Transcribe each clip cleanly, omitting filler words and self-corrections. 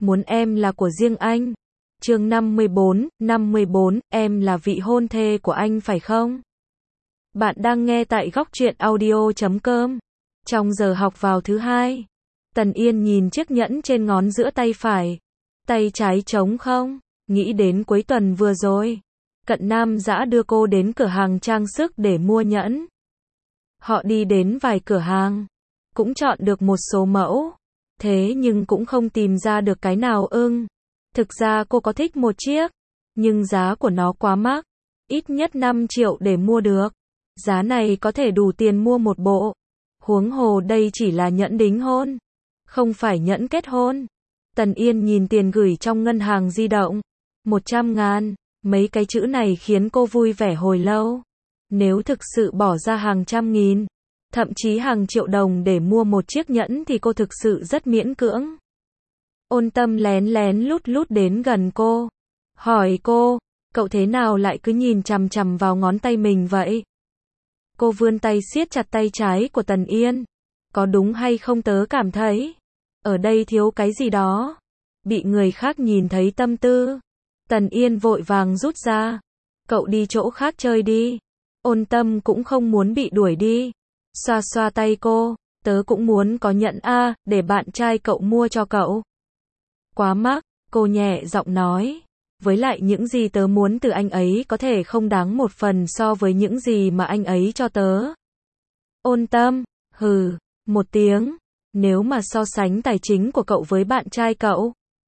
muốn em là của riêng anh. Chương 54, em là vị hôn thê của anh phải không? Bạn đang nghe tại góc truyện audio.com. Trong giờ học vào thứ hai, Tần Yên nhìn chiếc nhẫn trên ngón giữa tay phải. Tay trái trống không? Nghĩ đến cuối tuần vừa rồi, Cận Nam Dã đưa cô đến cửa hàng trang sức để mua nhẫn. Họ đi đến vài cửa hàng, cũng chọn được một số mẫu, thế nhưng cũng không tìm ra được cái nào ưng. Thực ra cô có thích một chiếc, nhưng giá của nó quá mắc, ít nhất 5 triệu để mua được. Giá này có thể đủ tiền mua một bộ. Huống hồ đây chỉ là nhẫn đính hôn, không phải nhẫn kết hôn. Tần Yên nhìn tiền gửi trong ngân hàng di động. 100.000, mấy cái chữ này khiến cô vui vẻ hồi lâu. Nếu thực sự bỏ ra hàng trăm nghìn, thậm chí hàng triệu đồng để mua một chiếc nhẫn thì cô thực sự rất miễn cưỡng. Ôn Tâm lén lén lút lút đến gần cô, hỏi cô, cậu thế nào lại cứ nhìn chằm chằm vào ngón tay mình vậy? Cô vươn tay siết chặt tay trái của Tần Yên. Có đúng hay không tớ cảm thấy ở đây thiếu cái gì đó, bị người khác nhìn thấy tâm tư. Tần Yên vội vàng rút ra. Cậu đi chỗ khác chơi đi. Ôn Tâm cũng không muốn bị đuổi đi. Xoa xoa tay cô. Tớ cũng muốn có nhẫn a, để bạn trai cậu mua cho cậu. Quá mắc, cô nhẹ giọng nói. Với lại những gì tớ muốn từ anh ấy có thể không đáng một phần so với những gì mà anh ấy cho tớ. Ôn Tâm, hừ, một tiếng. Nếu mà so sánh tài chính của cậu với bạn trai cậu,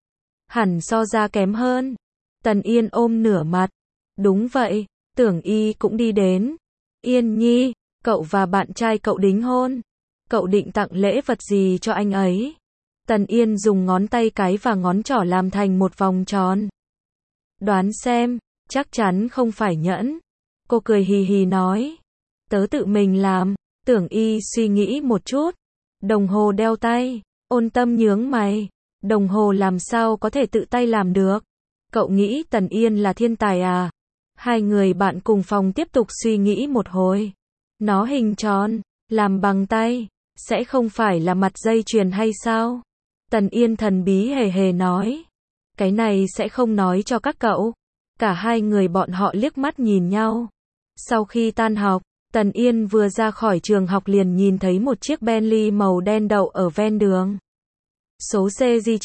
hẳn so ra kém hơn. Tần Yên ôm nửa mặt. Đúng vậy, Tưởng Y cũng đi đến. Yên Nhi, cậu và bạn trai cậu đính hôn. Cậu định tặng lễ vật gì cho anh ấy? Tần Yên dùng ngón tay cái và ngón trỏ làm thành một vòng tròn. Đoán xem, chắc chắn không phải nhẫn. Cô cười hì hì nói. Tớ tự mình làm. Tưởng Y suy nghĩ một chút. Đồng hồ đeo tay. Ôn Tâm nhướng mày. Đồng hồ làm sao có thể tự tay làm được? Cậu nghĩ Tần Yên là thiên tài à? Hai người bạn cùng phòng tiếp tục suy nghĩ một hồi. Nó hình tròn, làm bằng tay, sẽ không phải là mặt dây chuyền hay sao? Tần Yên thần bí hề hề nói. Cái này sẽ không nói cho các cậu. Cả hai người bọn họ liếc mắt nhìn nhau. Sau khi tan học, Tần Yên vừa ra khỏi trường học liền nhìn thấy một chiếc Bentley màu đen đậu ở ven đường. Số CJ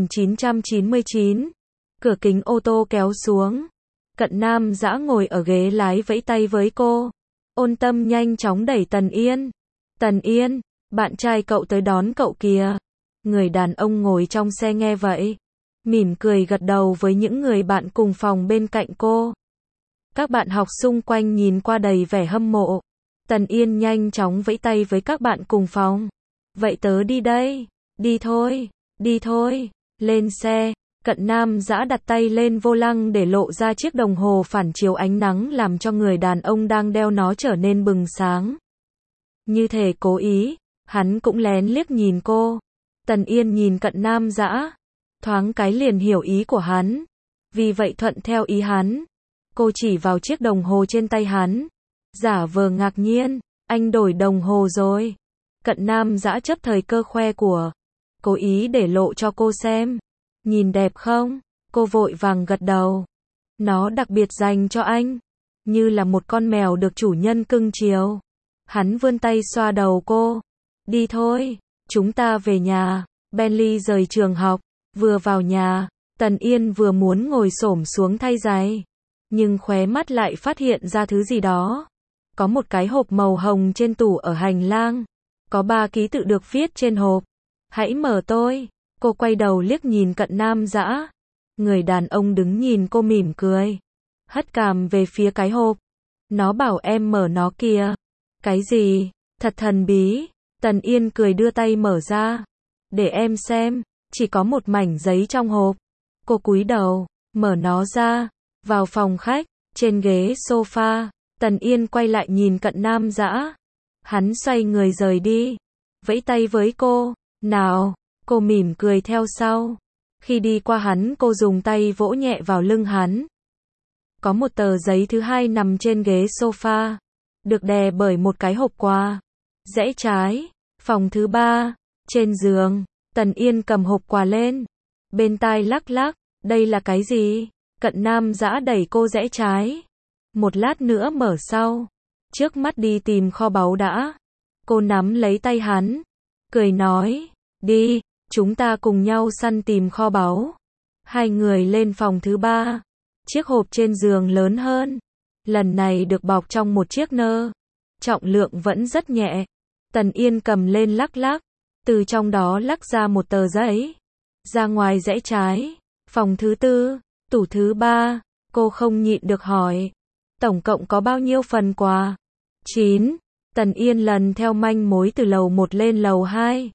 9999. Cửa kính ô tô kéo xuống. Cận Nam Dã ngồi ở ghế lái vẫy tay với cô. Ôn Tâm nhanh chóng đẩy Tần Yên. Tần Yên, bạn trai cậu tới đón cậu kìa. Người đàn ông ngồi trong xe nghe vậy, mỉm cười gật đầu với những người bạn cùng phòng bên cạnh cô. Các bạn học xung quanh nhìn qua đầy vẻ hâm mộ. Tần Yên nhanh chóng vẫy tay với các bạn cùng phòng. Vậy tớ đi đây. Đi thôi, lên xe. Cận Nam Dã đặt tay lên vô lăng để lộ ra chiếc đồng hồ phản chiếu ánh nắng làm cho người đàn ông đang đeo nó trở nên bừng sáng. Như thể cố ý, hắn cũng lén liếc nhìn cô. Tần Yên nhìn Cận Nam Dã, thoáng cái liền hiểu ý của hắn. Vì vậy thuận theo ý hắn. Cô chỉ vào chiếc đồng hồ trên tay hắn, giả vờ ngạc nhiên, anh đổi đồng hồ rồi. Cận Nam Dã chấp thời cơ khoe của, cố ý để lộ cho cô xem. Nhìn đẹp không? Cô vội vàng gật đầu. Nó đặc biệt dành cho anh, như là một con mèo được chủ nhân cưng chiều. Hắn vươn tay xoa đầu cô. Đi thôi, chúng ta về nhà. Bentley rời trường học, vừa vào nhà, Tần Yên vừa muốn ngồi xổm xuống thay giày, nhưng khóe mắt lại phát hiện ra thứ gì đó. Có một cái hộp màu hồng trên tủ ở hành lang, có 3 ký tự được viết trên hộp. Hãy mở tôi. Cô quay đầu liếc nhìn Cận Nam Dã. Người đàn ông đứng nhìn cô mỉm cười, hất cằm về phía cái hộp. Nó bảo em mở nó kìa. Cái gì? Thật thần bí. Tần Yên cười đưa tay mở ra. Để em xem. Chỉ có một mảnh giấy trong hộp. Cô cúi đầu, mở nó ra. Vào phòng khách, trên ghế sofa, Tần Yên quay lại nhìn Cận Nam Dã. Hắn xoay người rời đi, vẫy tay với cô. Nào. Cô mỉm cười theo sau. Khi đi qua hắn, cô dùng tay vỗ nhẹ vào lưng hắn. Có một tờ giấy thứ hai nằm trên ghế sofa, được đè bởi một cái hộp quà. Rẽ trái, phòng thứ 3, trên giường. Tần Yên cầm hộp quà lên. bên tai lắc lắc, đây là cái gì? Cận Nam Dã đẩy cô rẽ trái. Một lát nữa mở sau. Trước mắt đi tìm kho báu đã. Cô nắm lấy tay hắn, cười nói, đi, chúng ta cùng nhau săn tìm kho báu. Hai người lên phòng thứ 3. Chiếc hộp trên giường lớn hơn. Lần này được bọc trong một chiếc nơ. Trọng lượng vẫn rất nhẹ. Tần Yên cầm lên lắc lắc. Từ trong đó lắc ra một tờ giấy. Ra ngoài rẽ trái. Phòng thứ 4, tủ thứ 3. Cô không nhịn được hỏi. Tổng cộng có bao nhiêu phần quà? 9. Tần Yên lần theo manh mối từ lầu 1 lên lầu 2.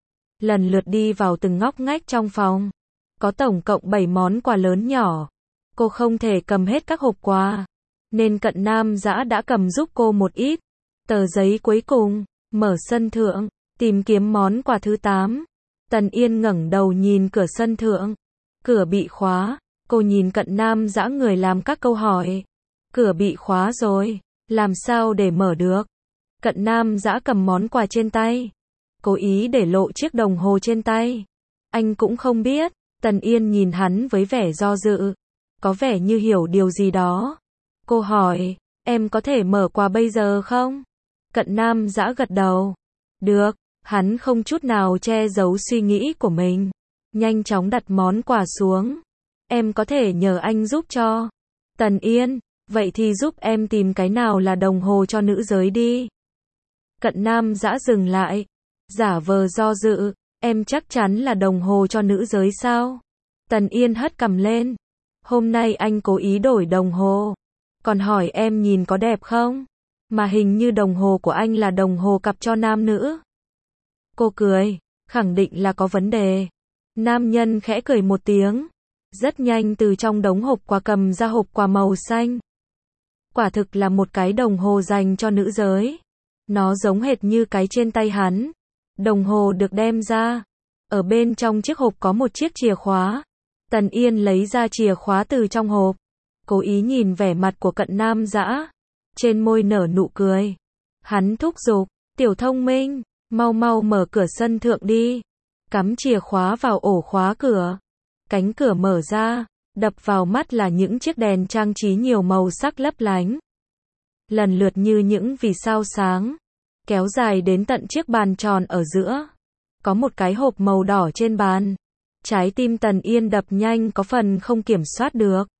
Lần lượt đi vào từng ngóc ngách trong phòng. Có tổng cộng 7 món quà lớn nhỏ. Cô không thể cầm hết các hộp quà, nên Cận Nam Dã đã cầm giúp cô một ít. Tờ giấy cuối cùng, mở sân thượng, tìm kiếm món quà thứ 8. Tần Yên ngẩng đầu nhìn cửa sân thượng. Cửa bị khóa. Cô nhìn Cận Nam Dã người làm các câu hỏi. Cửa bị khóa rồi, làm sao để mở được? Cận Nam Dã cầm món quà trên tay, cố ý để lộ chiếc đồng hồ trên tay. Anh cũng không biết. Tần Yên nhìn hắn với vẻ do dự, có vẻ như hiểu điều gì đó. Cô hỏi, em có thể mở quà bây giờ không? Cận Nam Dã gật đầu. Được. Hắn không chút nào che giấu suy nghĩ của mình, nhanh chóng đặt món quà xuống. Em có thể nhờ anh giúp cho. Tần Yên, vậy thì giúp em tìm cái nào là đồng hồ cho nữ giới đi. Cận Nam Dã dừng lại, giả vờ do dự, em chắc chắn là đồng hồ cho nữ giới sao? Tần Yên hất cằm lên. Hôm nay anh cố ý đổi đồng hồ, còn hỏi em nhìn có đẹp không? Mà hình như đồng hồ của anh là đồng hồ cặp cho nam nữ. Cô cười, khẳng định là có vấn đề. Nam nhân khẽ cười một tiếng, rất nhanh từ trong đống hộp quà cầm ra hộp quà màu xanh. Quả thực là một cái đồng hồ dành cho nữ giới. Nó giống hệt như cái trên tay hắn. Đồng hồ được đem ra. Ở bên trong chiếc hộp có một chiếc chìa khóa. Tần Yên lấy ra chìa khóa từ trong hộp. Cố ý nhìn vẻ mặt của Cận Nam Dã. Trên môi nở nụ cười. Hắn thúc giục, tiểu thông minh, mau mau mở cửa sân thượng đi. Cắm chìa khóa vào ổ khóa cửa. Cánh cửa mở ra, đập vào mắt là những chiếc đèn trang trí nhiều màu sắc lấp lánh. Lần lượt như những vì sao sáng, kéo dài đến tận chiếc bàn tròn ở giữa. Có một cái hộp màu đỏ trên bàn. Trái tim Tần Yên đập nhanh có phần không kiểm soát được.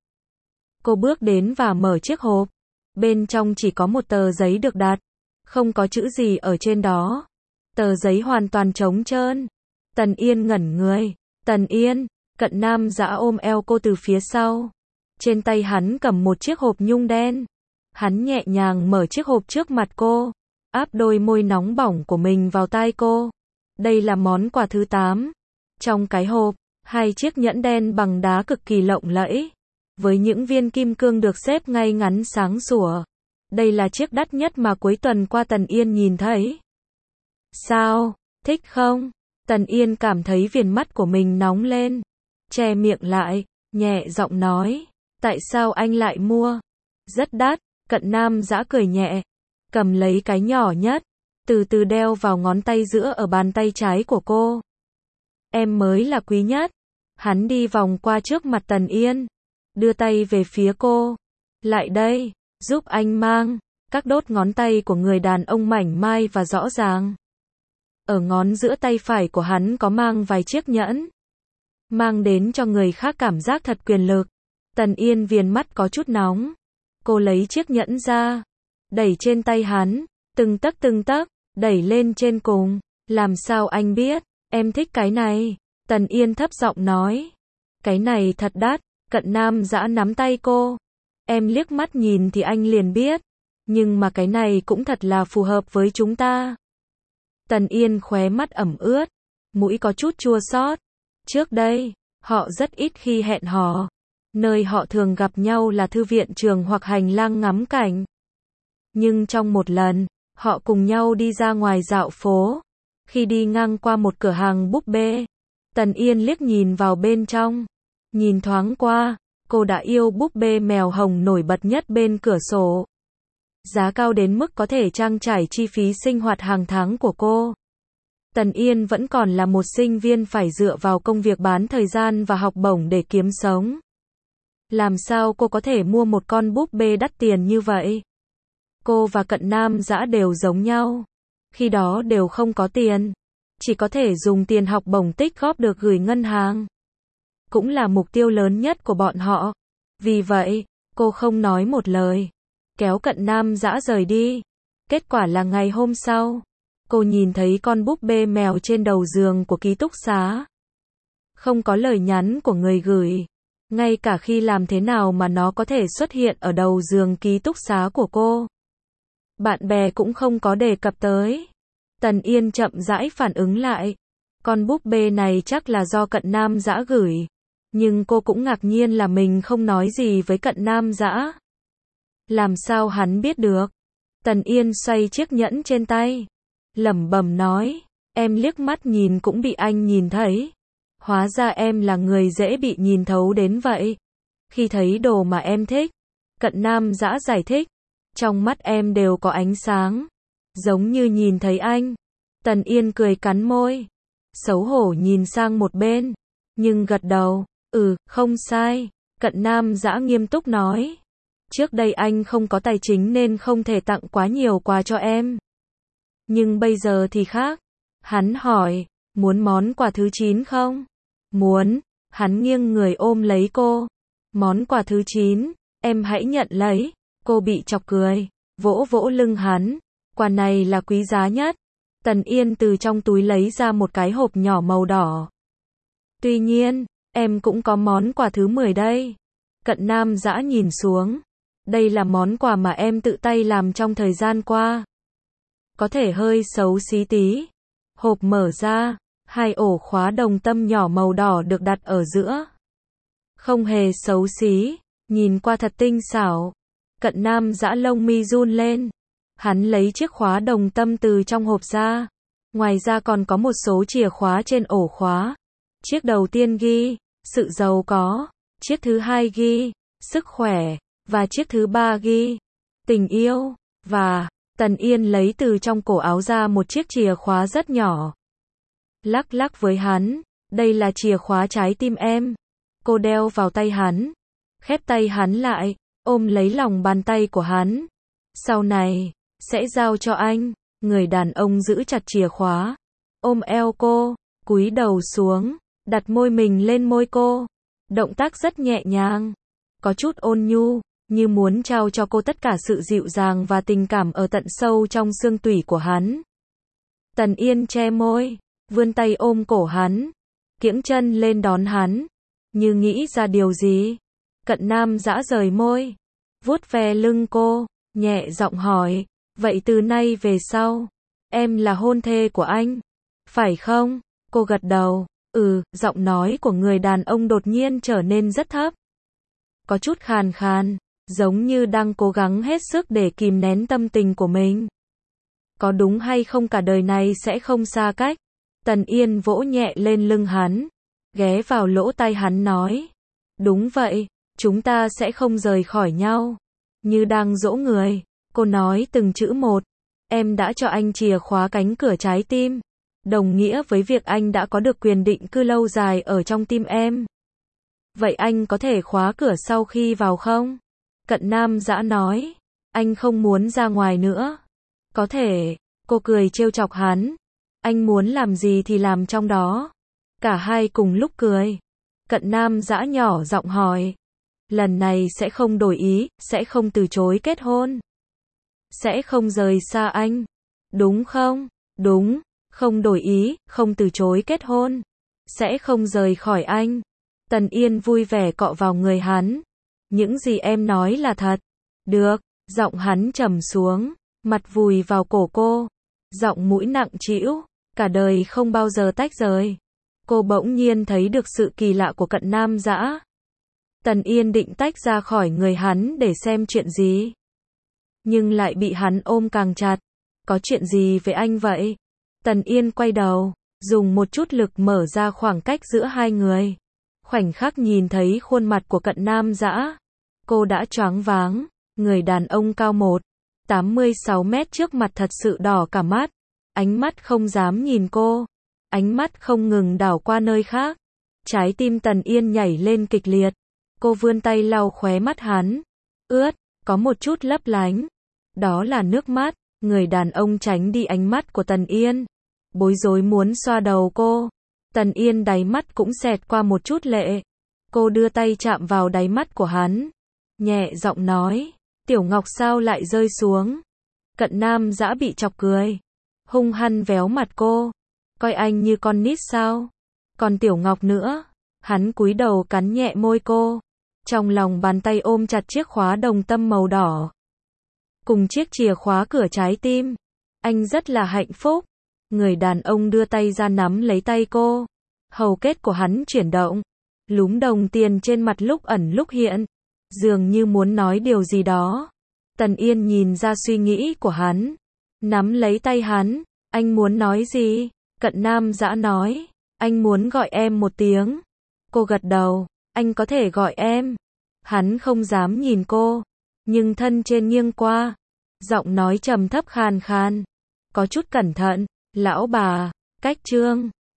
Cô bước đến và mở chiếc hộp. Bên trong chỉ có một tờ giấy được đặt. Không có chữ gì ở trên đó. Tờ giấy hoàn toàn trống trơn. Tần Yên ngẩn người. Tần Yên, Cận Nam Dã ôm eo cô từ phía sau. Trên tay hắn cầm một chiếc hộp nhung đen. Hắn nhẹ nhàng mở chiếc hộp trước mặt cô. Áp đôi môi nóng bỏng của mình vào tai cô. Đây là món quà thứ 8. Trong cái hộp, 2 chiếc nhẫn đen bằng đá cực kỳ lộng lẫy. Với những viên kim cương được xếp ngay ngắn sáng sủa. Đây là chiếc đắt nhất mà cuối tuần qua Tần Yên nhìn thấy. Sao, thích không? Tần Yên cảm thấy viền mắt của mình nóng lên. Che miệng lại, nhẹ giọng nói. Tại sao anh lại mua? Rất đắt. Cận Nam Dã cười nhẹ. Cầm lấy cái nhỏ nhất. Từ từ đeo vào ngón tay giữa ở bàn tay trái của cô. Em mới là quý nhất. Hắn đi vòng qua trước mặt Tần Yên. Đưa tay về phía cô. Lại đây, giúp anh mang. Các đốt ngón tay của người đàn ông mảnh mai và rõ ràng. Ở ngón giữa tay phải của hắn có mang vài chiếc nhẫn. Mang đến cho người khác cảm giác thật quyền lực. Tần Yên viền mắt có chút nóng. Cô lấy chiếc nhẫn ra. Đẩy trên tay hắn. Từng tấc, đẩy lên trên cùng. Làm sao anh biết, em thích cái này? Tần Yên thấp giọng nói. Cái này thật đắt. Cận Nam Dã nắm tay cô. Em liếc mắt nhìn thì anh liền biết. Nhưng mà cái này cũng thật là phù hợp với chúng ta. Tần Yên khóe mắt ẩm ướt. Mũi có chút chua xót. Trước đây, họ rất ít khi hẹn hò. Nơi họ thường gặp nhau là thư viện trường hoặc hành lang ngắm cảnh. Nhưng trong một lần, họ cùng nhau đi ra ngoài dạo phố. Khi đi ngang qua một cửa hàng búp bê, Tần Yên liếc nhìn vào bên trong. Nhìn thoáng qua, cô đã yêu búp bê mèo hồng nổi bật nhất bên cửa sổ. Giá cao đến mức có thể trang trải chi phí sinh hoạt hàng tháng của cô. Tần Yên vẫn còn là một sinh viên phải dựa vào công việc bán thời gian và học bổng để kiếm sống. Làm sao cô có thể mua một con búp bê đắt tiền như vậy? Cô và Cận Nam Dã đều giống nhau. Khi đó đều không có tiền. Chỉ có thể dùng tiền học bổng tích góp được gửi ngân hàng. Cũng là mục tiêu lớn nhất của bọn họ. Vì vậy, cô không nói một lời. Kéo Cận Nam Dã rời đi. Kết quả là ngày hôm sau, cô nhìn thấy con búp bê mèo trên đầu giường của ký túc xá. Không có lời nhắn của người gửi. Ngay cả khi làm thế nào mà nó có thể xuất hiện ở đầu giường ký túc xá của cô. Bạn bè cũng không có đề cập tới. Tần Yên chậm rãi phản ứng lại. Con búp bê này chắc là do Cận Nam Dã gửi. Nhưng cô cũng ngạc nhiên là mình không nói gì với Cận Nam Dã. Làm sao hắn biết được? Tần Yên xoay chiếc nhẫn trên tay. Lẩm bẩm nói. Em liếc mắt nhìn cũng bị anh nhìn thấy. Hóa ra em là người dễ bị nhìn thấu đến vậy. Khi thấy đồ mà em thích. Cận Nam Dã giải thích. Trong mắt em đều có ánh sáng. Giống như nhìn thấy anh. Tần Yên cười cắn môi. Xấu hổ nhìn sang một bên. Nhưng gật đầu. Không sai. Cận Nam Dã nghiêm túc nói. Trước đây anh không có tài chính nên không thể tặng quá nhiều quà cho em. Nhưng bây giờ thì khác. Hắn hỏi. Muốn món quà thứ 9 không? Muốn. Hắn nghiêng người ôm lấy cô. Món quà thứ 9. Em hãy nhận lấy. Cô bị chọc cười. Vỗ vỗ lưng hắn. Quà này là quý giá nhất. Tần Yên từ trong túi lấy ra một cái hộp nhỏ màu đỏ. Tuy nhiên, em cũng có món quà thứ 10 đây. Cận Nam Dã nhìn xuống. Đây là món quà mà em tự tay làm trong thời gian qua. Có thể hơi xấu xí tí. Hộp mở ra, 2 ổ khóa đồng tâm nhỏ màu đỏ được đặt ở giữa. Không hề xấu xí, nhìn qua thật tinh xảo. Cận Nam Dã lông mi run lên. Hắn lấy chiếc khóa đồng tâm từ trong hộp ra. Ngoài ra còn có một số chìa khóa trên ổ khóa. Chiếc đầu tiên ghi, sự giàu có. Chiếc thứ 2 ghi, sức khỏe. Và chiếc thứ 3 ghi, tình yêu. Và, Tần Yên lấy từ trong cổ áo ra một chiếc chìa khóa rất nhỏ. Lắc lắc với hắn, đây là chìa khóa trái tim em. Cô đeo vào tay hắn. Khép tay hắn lại, ôm lấy lòng bàn tay của hắn. Sau này, sẽ giao cho anh. Người đàn ông giữ chặt chìa khóa. Ôm eo cô, cúi đầu xuống, đặt môi mình lên môi cô. Động tác rất nhẹ nhàng. Có chút ôn nhu, như muốn trao cho cô tất cả sự dịu dàng và tình cảm ở tận sâu trong xương tủy của hắn. Tần Yên che môi, vươn tay ôm cổ hắn, kiễng chân lên đón hắn, như nghĩ ra điều gì. Cận Nam Dã rời môi, vuốt ve lưng cô, nhẹ giọng hỏi, vậy từ nay về sau, em là hôn thê của anh, phải không? Cô gật đầu, giọng nói của người đàn ông đột nhiên trở nên rất thấp. Có chút khàn khàn, giống như đang cố gắng hết sức để kìm nén tâm tình của mình. Có đúng hay không cả đời này sẽ không xa cách? Tần Yên vỗ nhẹ lên lưng hắn, ghé vào lỗ tai hắn nói. Đúng vậy, chúng ta sẽ không rời khỏi nhau. Như đang dỗ người, cô nói từng chữ một. Em đã cho anh chìa khóa cánh cửa trái tim. Đồng nghĩa với việc anh đã có được quyền định cư lâu dài ở trong tim em. Vậy anh có thể khóa cửa sau khi vào không? Cận Nam Dã nói. Anh không muốn ra ngoài nữa. Có thể. Cô cười trêu chọc hắn. Anh muốn làm gì thì làm trong đó. Cả hai cùng lúc cười. Cận Nam Dã nhỏ giọng hỏi. Lần này sẽ không đổi ý, sẽ không từ chối kết hôn. Sẽ không rời xa anh. Đúng không? Đúng. Không đổi ý, không từ chối kết hôn. Sẽ không rời khỏi anh. Tần Yên vui vẻ cọ vào người hắn. Những gì em nói là thật. Được. Giọng hắn trầm xuống. Mặt vùi vào cổ cô. Giọng mũi nặng trĩu. Cả đời không bao giờ tách rời. Cô bỗng nhiên thấy được sự kỳ lạ của Cận Nam Dã. Tần Yên định tách ra khỏi người hắn để xem chuyện gì. Nhưng lại bị hắn ôm càng chặt. Có chuyện gì với anh vậy? Tần Yên quay đầu, dùng một chút lực mở ra khoảng cách giữa hai người. Khoảnh khắc nhìn thấy khuôn mặt của Cận Nam Dã. Cô đã choáng váng. Người đàn ông cao 1,86 mét trước mặt thật sự đỏ cả mắt. ánh mắt không dám nhìn cô, ánh mắt không ngừng đảo qua nơi khác. Trái tim Tần Yên nhảy lên kịch liệt, cô vươn tay lau khóe mắt hắn, ướt, có một chút lấp lánh. Đó là nước mắt, người đàn ông tránh đi ánh mắt của Tần Yên, bối rối muốn xoa đầu cô. Tần Yên đáy mắt cũng xẹt qua một chút lệ. Cô đưa tay chạm vào đáy mắt của hắn, nhẹ giọng nói, Tiểu Ngọc sao lại rơi xuống. Cận Nam Dã bị chọc cười, hung hăng véo mặt cô, coi anh như con nít sao? Còn Tiểu Ngọc nữa. Hắn cúi đầu cắn nhẹ môi cô, trong lòng bàn tay ôm chặt chiếc khóa đồng tâm màu đỏ, cùng chiếc chìa khóa cửa trái tim. Anh rất là hạnh phúc. Người đàn ông đưa tay ra nắm lấy tay cô, hầu kết của hắn chuyển động, lúm đồng tiền trên mặt lúc ẩn lúc hiện, dường như muốn nói điều gì đó. Tần Yên nhìn ra suy nghĩ của hắn, nắm lấy tay hắn, anh muốn nói gì? Cận Nam Dã nói, anh muốn gọi em một tiếng. Cô gật đầu, anh có thể gọi em. Hắn không dám nhìn cô, nhưng thân trên nghiêng qua, giọng nói trầm thấp khàn khàn, có chút cẩn thận, lão bà, cách Trương.